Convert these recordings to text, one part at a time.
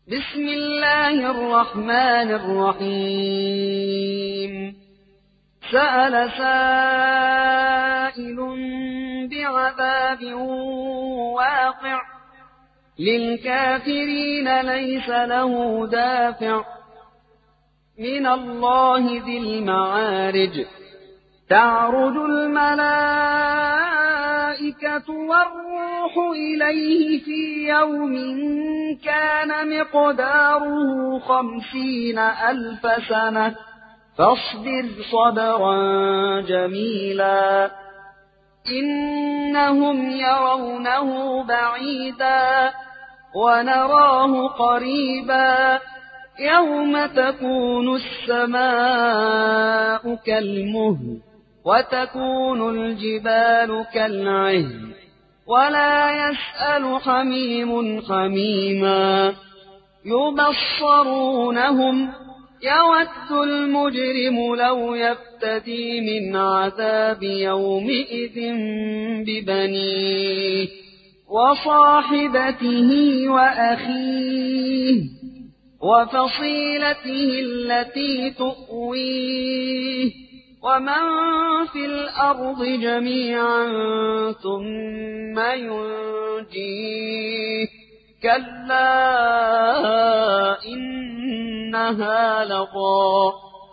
بسم الله الرحمن الرحيم سأل سائل بعذاب واقع للكافرين ليس له دافع من الله ذي المعارج تعرج الملائكة والروح إليه في يوم كان مقداره 50,000 سنة فاصبر صبرا جميلا إنهم يرونه بعيدا ونراه قريبا يوم تكون السماء كالمهل وتكون الجبال كالعهن ولا يسأل حميم حميما يبصرونهم يود المجرم لو يفتدي من عذاب يومئذ ببنيه وصاحبته وأخيه وفصيلته التي تؤويه ومن في الأرض جميعا ثم ينجيه كلا إنها لظى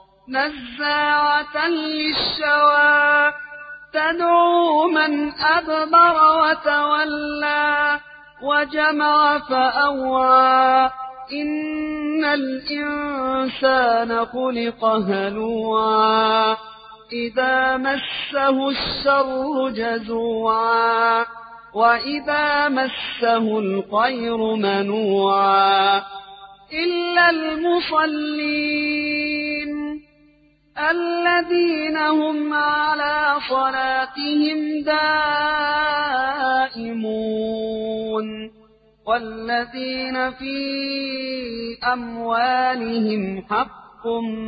نزاعة للشوى تدعو من أدبر وتولى وجمع فأوعى إن الإنسان خلق هلوعا إذا مسه الشر جزوعا وإذا مسه الخير منوعا إلا المصلين الذين هم على صلاتهم دائمون والذين في أموالهم حق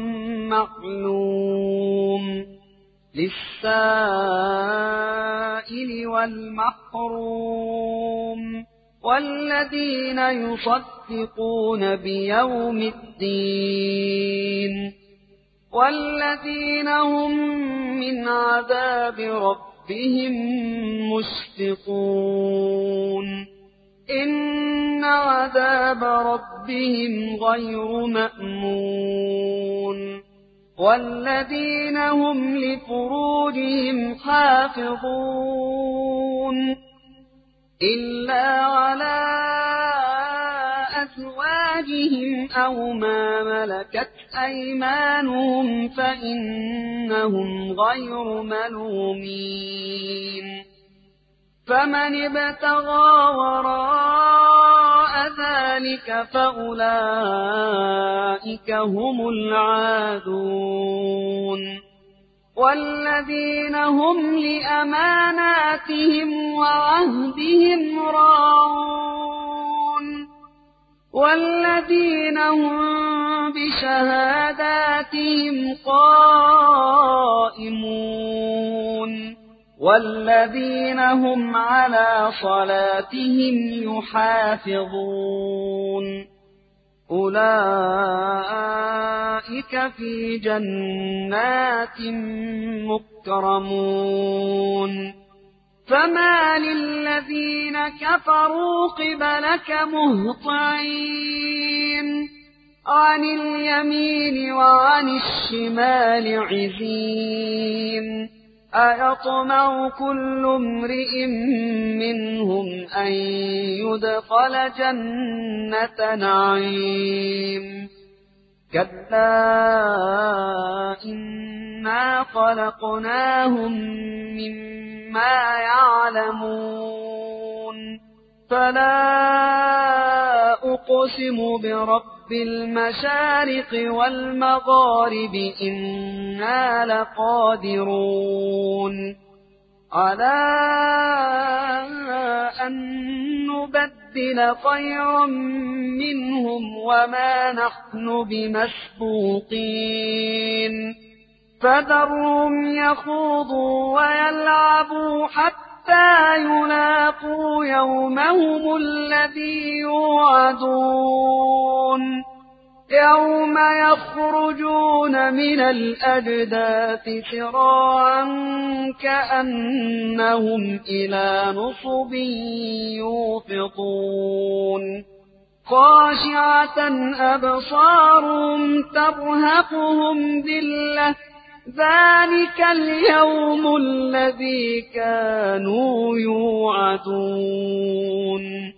معلوم للسائل والمحروم والذين يصدقون بيوم الدين والذين هم من عذاب ربهم مشفقون إن عذاب ربهم غير مأمون والذين هم لفروجهم حافظون إلا على أزواجهم أو ما ملكت أيمانهم فإنهم غير ملومين فمن ابتغى وراء ذلك فأولئك هم العادون والذين هم لأماناتهم وعهدهم راعون والذين هم بشهاداتهم قائمون والذين هم على صلاتهم يحافظون أولئك في جنات مكرمون فما للذين كفروا قبلك مهطعين عن اليمين وعن الشمال عزين أيطمع كل امرئ منهم أن يدخل جنة نعيم كلا إنا خلقناهم مما يعلمون فلا أقسم برب المشارق والمغارب إنا لقادرون على أن نبدل خيرا منهم وما نحن بمسبوقين فذرهم يخوضوا ويلعبوا حتى يلاقوا يومهم الذي يوعدون ويوم يخرجون من الأجداث سراعا كأنهم إلى نصب يوفضون خاشعة أبصارهم ترهقهم ذلة ذلك اليوم الذي كانوا يوعدون